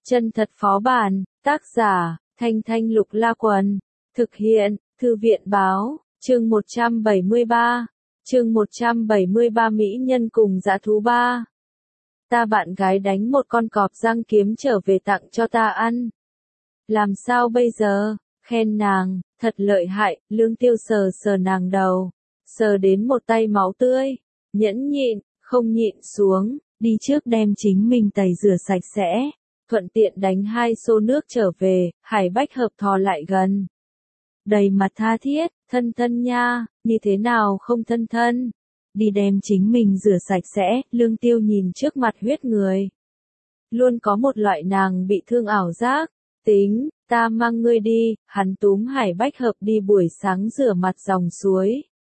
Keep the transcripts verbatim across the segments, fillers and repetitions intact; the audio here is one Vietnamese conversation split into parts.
Chân thật phó bản, tác giả, Thanh Thanh Lục La Quần, thực hiện, Thư viện báo, chương một trăm bảy mươi ba, chương một trăm bảy mươi ba Mỹ nhân cùng dã thú ba. Ta bạn gái đánh một con cọp răng kiếm trở về tặng cho ta ăn. Làm sao bây giờ, khen nàng, thật lợi hại, Lương Tiêu sờ sờ nàng đầu, sờ đến một tay máu tươi, nhẫn nhịn, không nhịn xuống, đi trước đem chính mình tẩy rửa sạch sẽ, thuận tiện đánh hai xô nước trở về, Hải Bách Hợp thò lại gần. Đầy mặt tha thiết, thân thân nha, như thế nào không thân thân, đi đem chính mình rửa sạch sẽ, Lương Tiêu nhìn trước mặt huyết người. Luôn có một loại nàng bị thương ảo giác, tính, ta mang ngươi đi, hắn túm Hải Bách Hợp đi buổi sáng rửa mặt dòng suối.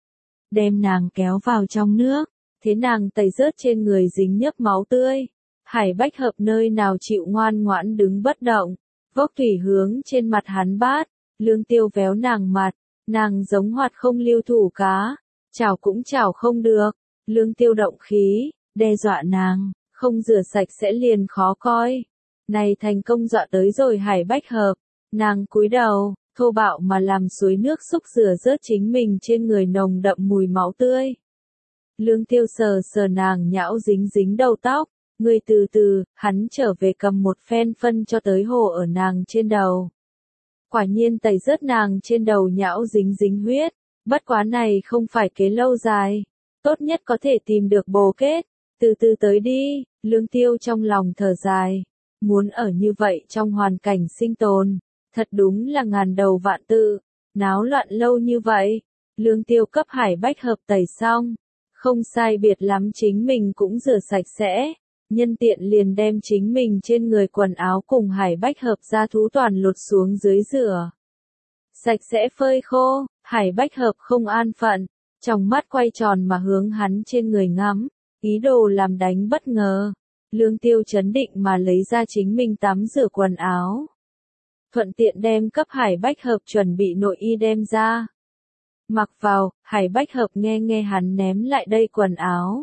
Đem nàng kéo vào trong nước, thế nàng tẩy rớt trên người dính nhớp máu tươi. Hải Bách Hợp nơi nào chịu ngoan ngoãn đứng bất động, vốc thủy hướng trên mặt hắn bát, Lương Tiêu véo nàng mặt, nàng giống hoạt không lưu thủ cá, chảo cũng chảo không được, Lương Tiêu động khí, đe dọa nàng, không rửa sạch sẽ liền khó coi. Này thành công dọa tới rồi Hải Bách Hợp, nàng cúi đầu, thô bạo mà làm suối nước xúc rửa rớt chính mình trên người nồng đậm mùi máu tươi. Lương Tiêu sờ sờ nàng nhão dính dính đầu tóc, người từ từ, hắn trở về cầm một phen phân cho tới hồ ở nàng trên đầu. Quả nhiên tẩy rớt nàng trên đầu nhão dính dính huyết, bất quá này không phải kế lâu dài, tốt nhất có thể tìm được bồ kết, từ từ tới đi, Lương Tiêu trong lòng thở dài, muốn ở như vậy trong hoàn cảnh sinh tồn, thật đúng là ngàn đầu vạn tự, náo loạn lâu như vậy, Lương Tiêu cấp Hải Bách Hợp tẩy xong, không sai biệt lắm chính mình cũng rửa sạch sẽ. Nhân tiện liền đem chính mình trên người quần áo cùng Hải Bách Hợp ra thú toàn lột xuống dưới rửa. Sạch sẽ phơi khô, Hải Bách Hợp không an phận, trong mắt quay tròn mà hướng hắn trên người ngắm, ý đồ làm đánh bất ngờ. Lương Tiêu chấn định mà lấy ra chính mình tắm rửa quần áo. Thuận tiện đem cấp Hải Bách Hợp chuẩn bị nội y đem ra. Mặc vào, Hải Bách Hợp nghe nghe hắn ném lại đây quần áo.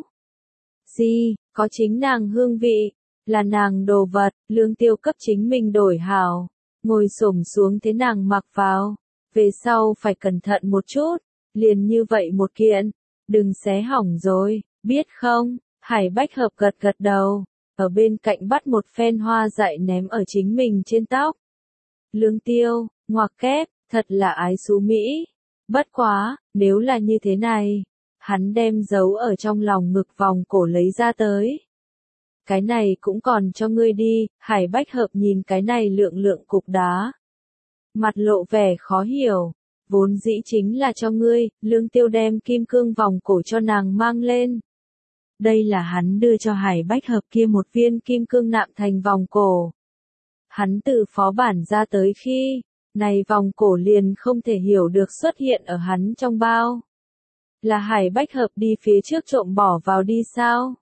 Gì, có chính nàng hương vị, là nàng đồ vật, Lương Tiêu cấp chính mình đổi hảo, ngồi xổm xuống thế nàng mặc vào, về sau phải cẩn thận một chút, liền như vậy một kiện, đừng xé hỏng rồi, biết không, Hải Bách Hợp gật gật đầu, ở bên cạnh bắt một phen hoa dại ném ở chính mình trên tóc. Lương Tiêu, ngoặc kép, thật là ái xú Mỹ, bất quá, nếu là như thế này. Hắn đem giấu ở trong lòng ngực vòng cổ lấy ra tới. Cái này cũng còn cho ngươi đi, Hải Bách Hợp nhìn cái này lượng lượng cục đá. Mặt lộ vẻ khó hiểu, vốn dĩ chính là cho ngươi, Lương Tiêu đem kim cương vòng cổ cho nàng mang lên. Đây là hắn đưa cho Hải Bách Hợp kia một viên kim cương nạm thành vòng cổ. Hắn từ phó bản ra tới khi, này vòng cổ liền không thể hiểu được xuất hiện ở hắn trong bao. Là Hải Bách Hợp đi phía trước trộm bỏ vào đi sao?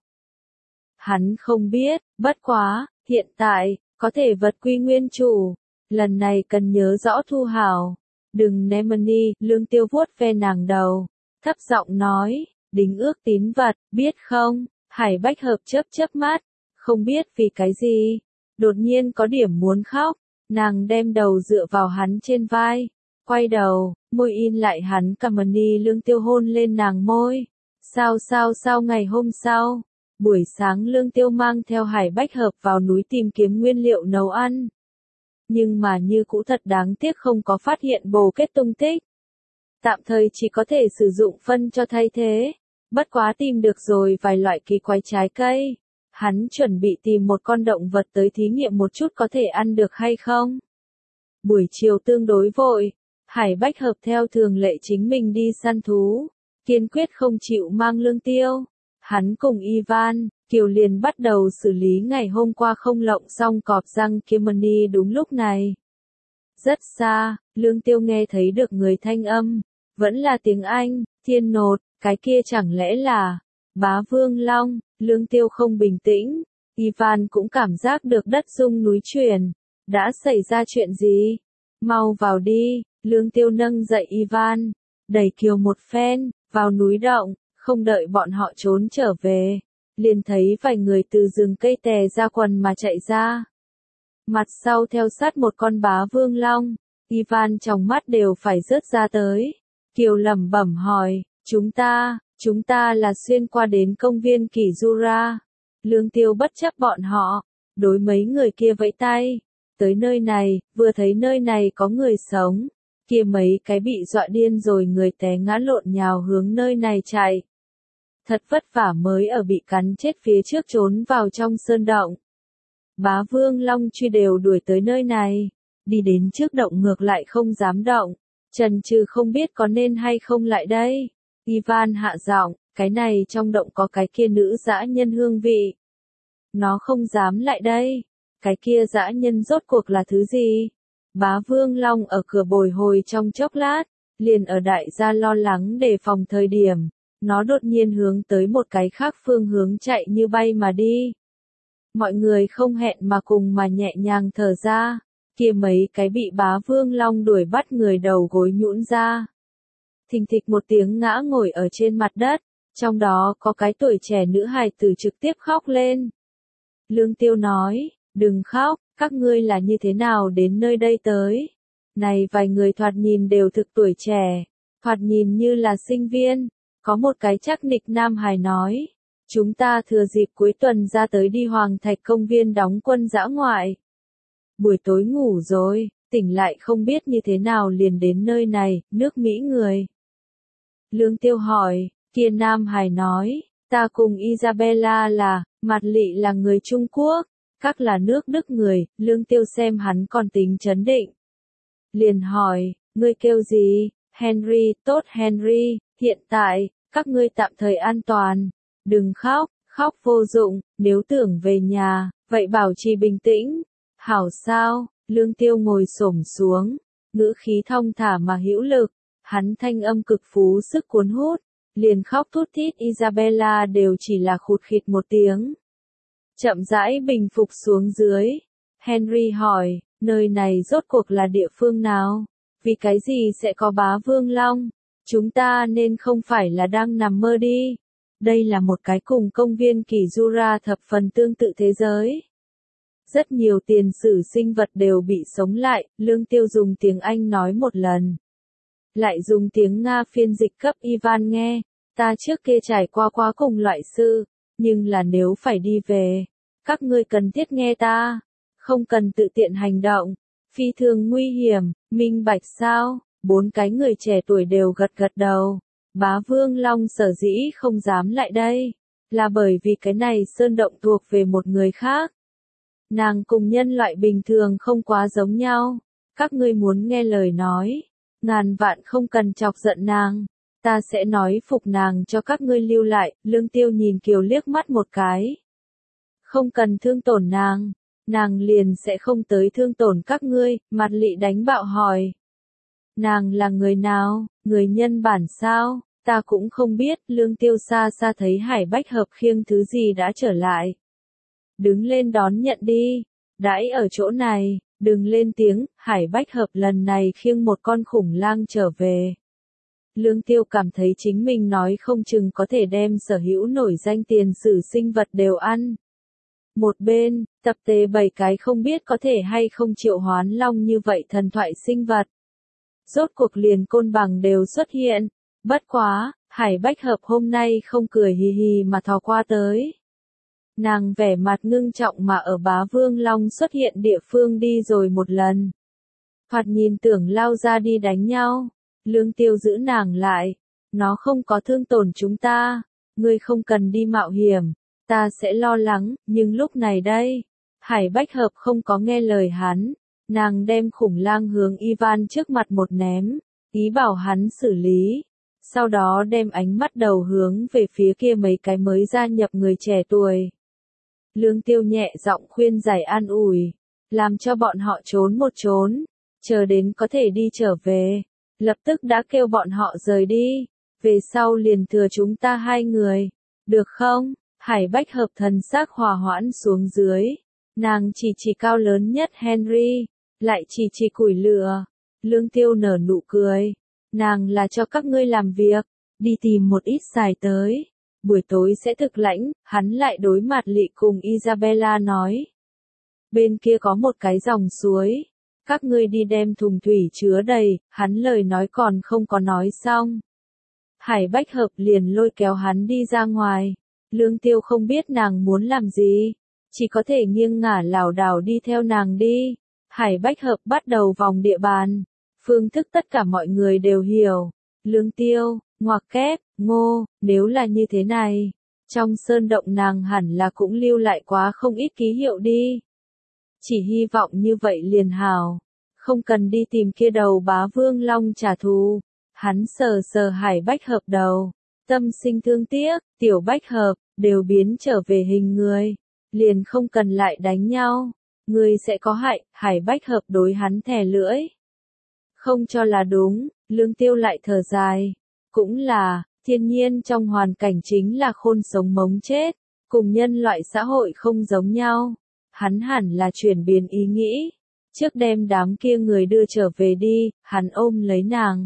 Hắn không biết, bất quá, hiện tại, có thể vật quy nguyên chủ, lần này cần nhớ rõ thu hào, đừng ném money, Lương Tiêu vuốt ve nàng đầu, thấp giọng nói, đính ước tín vật, biết không? Hải Bách Hợp chớp chớp mắt, không biết vì cái gì, đột nhiên có điểm muốn khóc, nàng đem đầu dựa vào hắn trên vai. Quay đầu, môi in lại hắn cầm money, Lương Tiêu hôn lên nàng môi. Sao sao sao ngày hôm sau, buổi sáng Lương Tiêu mang theo Hải Bách Hợp vào núi tìm kiếm nguyên liệu nấu ăn. Nhưng mà như cũ thật đáng tiếc không có phát hiện bồ kết tung tích. Tạm thời chỉ có thể sử dụng phân cho thay thế. Bất quá tìm được rồi vài loại kỳ quái trái cây. Hắn chuẩn bị tìm một con động vật tới thí nghiệm một chút có thể ăn được hay không. Buổi chiều tương đối vội. Hải Bách Hợp theo thường lệ chính mình đi săn thú, kiên quyết không chịu mang Lương Tiêu. Hắn cùng Ivan, Kiều liền bắt đầu xử lý ngày hôm qua không lộng xong cọp răng Kimani đúng lúc này. Rất xa, Lương Tiêu nghe thấy được người thanh âm, vẫn là tiếng Anh, thiên nột, cái kia chẳng lẽ là Bá Vương Long, Lương Tiêu không bình tĩnh, Ivan cũng cảm giác được đất rung núi chuyển, đã xảy ra chuyện gì? Mau vào đi. Lương Tiêu nâng dậy Ivan, đẩy Kiều một phen, vào núi động, không đợi bọn họ trốn trở về, liền thấy vài người từ rừng cây tè ra quần mà chạy ra. Mặt sau theo sát một con bá vương long, Ivan trong mắt đều phải rớt ra tới. Kiều lẩm bẩm hỏi, chúng ta, chúng ta là xuyên qua đến công viên Kỷ Jura. Lương Tiêu bất chấp bọn họ, đối mấy người kia vẫy tay. Tới nơi này, vừa thấy nơi này có người sống, kia mấy cái bị dọa điên rồi người té ngã lộn nhào hướng nơi này chạy. Thật vất vả mới ở bị cắn chết phía trước trốn vào trong sơn động. Bá Vương Long truy đều đuổi tới nơi này, đi đến trước động ngược lại không dám động, chần chừ không biết có nên hay không lại đây. Ivan hạ giọng, cái này trong động có cái kia nữ dã nhân hương vị. Nó không dám lại đây. Cái kia dã nhân rốt cuộc là thứ gì? Bá Vương Long ở cửa bồi hồi trong chốc lát, liền ở đại gia lo lắng đề phòng thời điểm, nó đột nhiên hướng tới một cái khác phương hướng chạy như bay mà đi. Mọi người không hẹn mà cùng mà nhẹ nhàng thở ra, kia mấy cái bị Bá Vương Long đuổi bắt người đầu gối nhũn ra. Thình thịch một tiếng ngã ngồi ở trên mặt đất, trong đó có cái tuổi trẻ nữ hài tử trực tiếp khóc lên. Lương Tiêu nói, đừng khóc, các ngươi là như thế nào đến nơi đây tới? Này vài người thoạt nhìn đều thực tuổi trẻ, thoạt nhìn như là sinh viên. Có một cái chắc nịch nam hài nói, chúng ta thừa dịp cuối tuần ra tới đi Hoàng Thạch công viên đóng quân dã ngoại. Buổi tối ngủ rồi, tỉnh lại không biết như thế nào liền đến nơi này, nước Mỹ người. Lương Tiêu hỏi, kia nam hài nói, ta cùng Isabella là, Mạt Lị là người Trung Quốc, các là nước Đức người. Lương Tiêu xem hắn còn tính trấn định. Liền hỏi, ngươi kêu gì? Henry, tốt Henry, hiện tại, các ngươi tạm thời an toàn. Đừng khóc, khóc vô dụng, nếu tưởng về nhà, vậy bảo trì bình tĩnh. Hảo sao? Lương Tiêu ngồi xổm xuống, ngữ khí thong thả mà hữu lực, hắn thanh âm cực phú sức cuốn hút, liền khóc thút thít. Isabella đều chỉ là khụt khịt một tiếng. Chậm rãi bình phục xuống dưới. Henry hỏi, nơi này rốt cuộc là địa phương nào? Vì cái gì sẽ có Bá Vương Long? Chúng ta nên không phải là đang nằm mơ đi. Đây là một cái cùng công viên Kỷ Jura thập phần tương tự thế giới. Rất nhiều tiền sử sinh vật đều bị sống lại. Lương Tiêu dùng tiếng Anh nói một lần, lại dùng tiếng Nga phiên dịch cấp Ivan nghe. Ta trước kia trải qua quá cùng loại sự, nhưng là nếu phải đi về, các ngươi cần thiết nghe ta, không cần tự tiện hành động, phi thường nguy hiểm, minh bạch sao? Bốn cái người trẻ tuổi đều gật gật đầu. Bá Vương Long sở dĩ không dám lại đây, là bởi vì cái này sơn động thuộc về một người khác. Nàng cùng nhân loại bình thường không quá giống nhau. Các ngươi muốn nghe lời nói, ngàn vạn không cần chọc giận nàng. Ta sẽ nói phục nàng cho các ngươi lưu lại. Lương Tiêu nhìn Kiều liếc mắt một cái. Không cần thương tổn nàng, nàng liền sẽ không tới thương tổn các ngươi. Mạt Lị đánh bạo hỏi. Nàng là người nào, người nhân bản sao? Ta cũng không biết. Lương Tiêu xa xa thấy Hải Bách Hợp khiêng thứ gì đã trở lại. Đứng lên đón nhận đi, đãi ở chỗ này, đừng lên tiếng. Hải Bách Hợp lần này khiêng một con khủng lang trở về. Lương Tiêu cảm thấy chính mình nói không chừng có thể đem sở hữu nổi danh tiền sử sinh vật đều ăn. Một bên, tập tế bảy cái không biết có thể hay không triệu hoán long như vậy thần thoại sinh vật. Rốt cuộc liền côn bằng đều xuất hiện. Bất quá, Hải Bách Hợp hôm nay không cười hì hì mà thò qua tới. Nàng vẻ mặt ngưng trọng mà ở Bá Vương Long xuất hiện địa phương đi rồi một lần. Thoạt nhìn tưởng lao ra đi đánh nhau. Lương Tiêu giữ nàng lại. Nó không có thương tổn chúng ta. Ngươi không cần đi mạo hiểm. Ta sẽ lo lắng, nhưng lúc này đây. Hải Bách Hợp không có nghe lời hắn. Nàng đem khủng lang hướng Ivan trước mặt một ném. Ý bảo hắn xử lý. Sau đó đem ánh mắt đầu hướng về phía kia mấy cái mới gia nhập người trẻ tuổi. Lương Tiêu nhẹ giọng khuyên giải an ủi. Làm cho bọn họ trốn một trốn. Chờ đến có thể đi trở về. Lập tức đã kêu bọn họ rời đi. Về sau liền thừa chúng ta hai người. Được không? Hải Bách Hợp thần sắc hòa hoãn xuống dưới. Nàng chỉ chỉ cao lớn nhất Henry. Lại chỉ chỉ củi lửa. Lương Tiêu nở nụ cười. Nàng là cho các ngươi làm việc. Đi tìm một ít xài tới. Buổi tối sẽ thực lãnh. Hắn lại đối mặt Lị cùng Isabella nói. bên kia có một cái dòng suối. Các ngươi đi đem thùng thủy chứa đầy, hắn lời nói còn không có nói xong. Hải Bách Hợp liền lôi kéo hắn đi ra ngoài. Lương Tiêu không biết nàng muốn làm gì, chỉ có thể nghiêng ngả lảo đảo đi theo nàng đi. Hải Bách Hợp bắt đầu vòng địa bàn. Phương thức tất cả mọi người đều hiểu. Lương Tiêu, ngoặc kép, ngô, nếu là như thế này, trong sơn động nàng hẳn là cũng lưu lại quá không ít ký hiệu đi. Chỉ hy vọng như vậy liền hảo, không cần đi tìm kia đầu bá vương long trả thù. Hắn sờ sờ Hải Bách Hợp đầu, tâm sinh thương tiếc, tiểu Bách Hợp, đều biến trở về hình người, liền không cần lại đánh nhau, người sẽ có hại. Hải Bách Hợp đối hắn thè lưỡi. Không cho là đúng, Lương Tiêu lại thở dài, cũng là, thiên nhiên trong hoàn cảnh chính là khôn sống mống chết, cùng nhân loại xã hội không giống nhau. Hắn hẳn là chuyển biến ý nghĩ, trước đem đám kia người đưa trở về đi. Hắn ôm lấy nàng,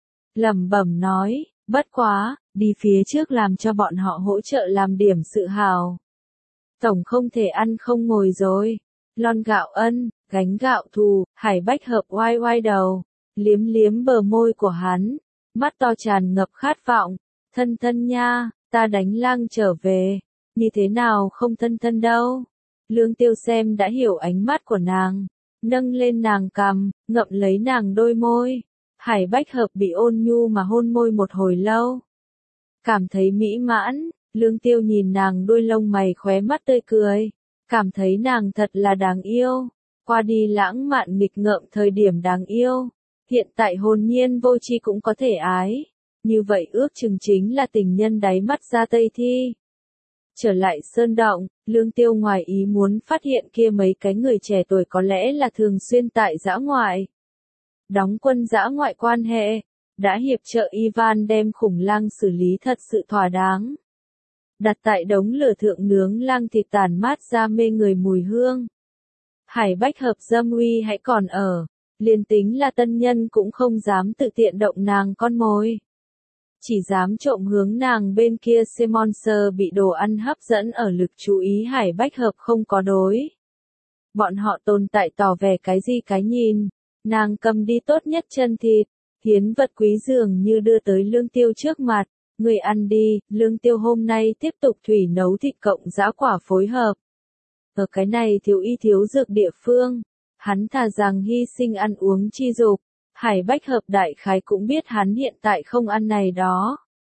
lẩm bẩm nói, bất quá, đi phía trước làm cho bọn họ hỗ trợ làm điểm sự hào. Tổng không thể ăn không ngồi rồi. Lon gạo ân, gánh gạo thù. Hải Bách Hợp oai oai đầu, liếm liếm bờ môi của hắn, mắt to tràn ngập khát vọng. Thân thân nha, ta đánh lang trở về, như thế nào không thân thân đâu. Lương Tiêu xem đã hiểu ánh mắt của nàng, nâng lên nàng cằm, ngậm lấy nàng đôi môi. Hải Bách Hợp bị ôn nhu mà hôn môi một hồi lâu, cảm thấy mỹ mãn. Lương Tiêu nhìn nàng đuôi lông mày khóe mắt tươi cười, cảm thấy nàng thật là đáng yêu. Qua đi lãng mạn nghịch ngợm thời điểm đáng yêu, hiện tại hồn nhiên vô tri cũng có thể ái. Như vậy ước chừng chính là tình nhân đáy mắt ra Tây Thi. Trở lại sơn động, Lương Tiêu ngoài ý muốn phát hiện kia mấy cái người trẻ tuổi có lẽ là thường xuyên tại dã ngoại. Đóng quân dã ngoại quan hệ, đã hiệp trợ Ivan đem khủng lang xử lý thật sự thỏa đáng. Đặt tại đống lửa thượng nướng lang thịt tàn mát ra mê người mùi hương. Hải Bách Hợp dâm uy hãy còn ở, liền tính là tân nhân cũng không dám tự tiện động nàng con mồi. Chỉ dám trộm hướng nàng bên kia xem monster bị đồ ăn hấp dẫn ở lực chú ý. Hải Bách Hợp không có đối. Bọn họ tồn tại tỏ vẻ cái gì cái nhìn, nàng cầm đi tốt nhất chân thịt, hiến vật quý dường như đưa tới Lương Tiêu trước mặt. Người ăn đi. Lương Tiêu hôm nay tiếp tục thủy nấu thịt cộng dã quả phối hợp. Ở cái này thiếu y thiếu dược địa phương, hắn thà rằng hy sinh ăn uống chi dục. Hải Bách Hợp đại khái cũng biết hắn hiện tại không ăn này đó.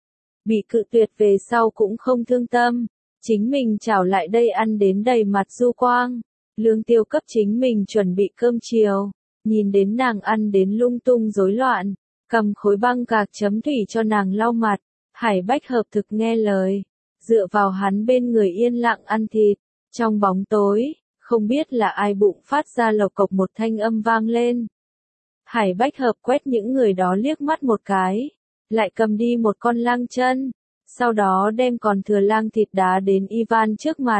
Bị cự tuyệt về sau cũng không thương tâm, chính mình trảo lại đây ăn đến đầy mặt du quang. Lương Tiêu cấp chính mình chuẩn bị cơm chiều, nhìn đến nàng ăn đến lung tung rối loạn, cầm khối băng gạc chấm thủy cho nàng lau mặt. Hải Bách Hợp thực nghe lời, dựa vào hắn bên người yên lặng ăn thịt. Trong bóng tối, không biết là ai bụng phát ra lộc cộc một thanh âm vang lên. Hải Bách Hợp quét những người đó liếc mắt một cái, lại cầm đi một con lang chân, sau đó đem còn thừa lang thịt đá đến Ivan trước mặt.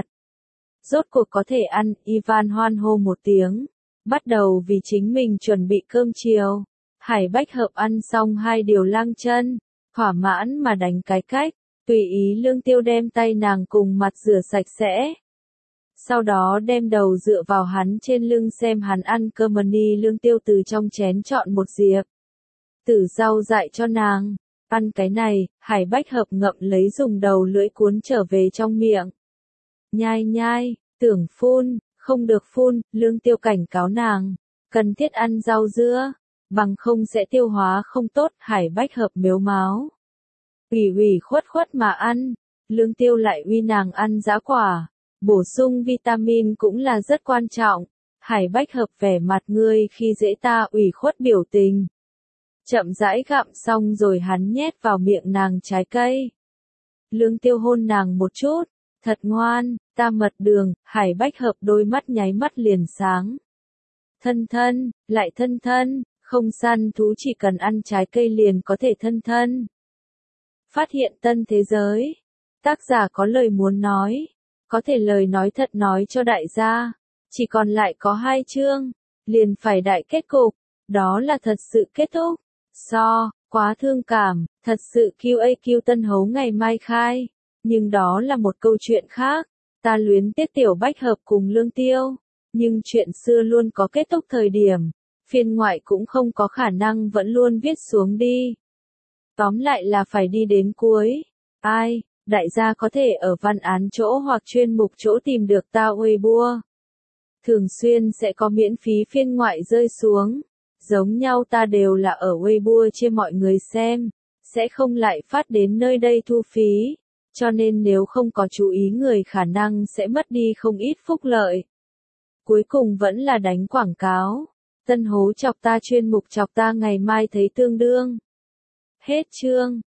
Rốt cuộc có thể ăn. Ivan hoan hô một tiếng, bắt đầu vì chính mình chuẩn bị cơm chiều. Hải Bách Hợp ăn xong hai điều lang chân, thỏa mãn mà đánh cái cách, tùy ý Lương Tiêu đem tay nàng cùng mặt rửa sạch sẽ. Sau đó đem đầu dựa vào hắn trên lưng xem hắn ăn cơm ni. Lương Tiêu từ trong chén chọn một diệp tử rau dại cho nàng. Ăn cái này. Hải Bách Hợp ngậm lấy dùng đầu lưỡi cuốn trở về trong miệng. Nhai nhai, tưởng phun, không được phun. Lương Tiêu cảnh cáo nàng, cần thiết ăn rau dưa, bằng không sẽ tiêu hóa không tốt. Hải Bách Hợp mếu máo, ủy ủy khuất khuất mà ăn. Lương Tiêu lại uy nàng ăn dã quả, bổ sung vitamin cũng là rất quan trọng. Hải Bách Hợp vẻ mặt ngươi khi dễ ta ủy khuất biểu tình. Chậm rãi gặm xong rồi hắn nhét vào miệng nàng trái cây. Lương Tiêu hôn nàng một chút, thật ngoan, ta mật đường. Hải Bách Hợp đôi mắt nháy mắt liền sáng. Thân thân, lại thân thân, không săn thú chỉ cần ăn trái cây liền có thể thân thân. Phát hiện tân thế giới. Tác giả có lời muốn nói, có thể lời nói thật nói cho đại gia. Chỉ còn lại có hai chương, liền phải đại kết cục, đó là thật sự kết thúc. So, quá thương cảm, thật sự quy a quy tân hấu ngày mai khai. Nhưng đó là một câu chuyện khác. Ta luyến tiếc tiểu Bách Hợp cùng Lương Tiêu. Nhưng chuyện xưa luôn có kết thúc thời điểm, phiên ngoại cũng không có khả năng vẫn luôn viết xuống đi. Tóm lại là phải đi đến cuối. Ai, đại gia có thể ở văn án chỗ hoặc chuyên mục chỗ tìm được ta Weibo. Thường xuyên sẽ có miễn phí phiên ngoại rơi xuống. Giống nhau ta đều là ở Weibo chia mọi người xem, sẽ không lại phát đến nơi đây thu phí. Cho nên nếu không có chú ý người khả năng sẽ mất đi không ít phúc lợi. Cuối cùng vẫn là đánh quảng cáo. Tân hố chọc ta chuyên mục chọc ta ngày mai thấy tương đương. Hết chương.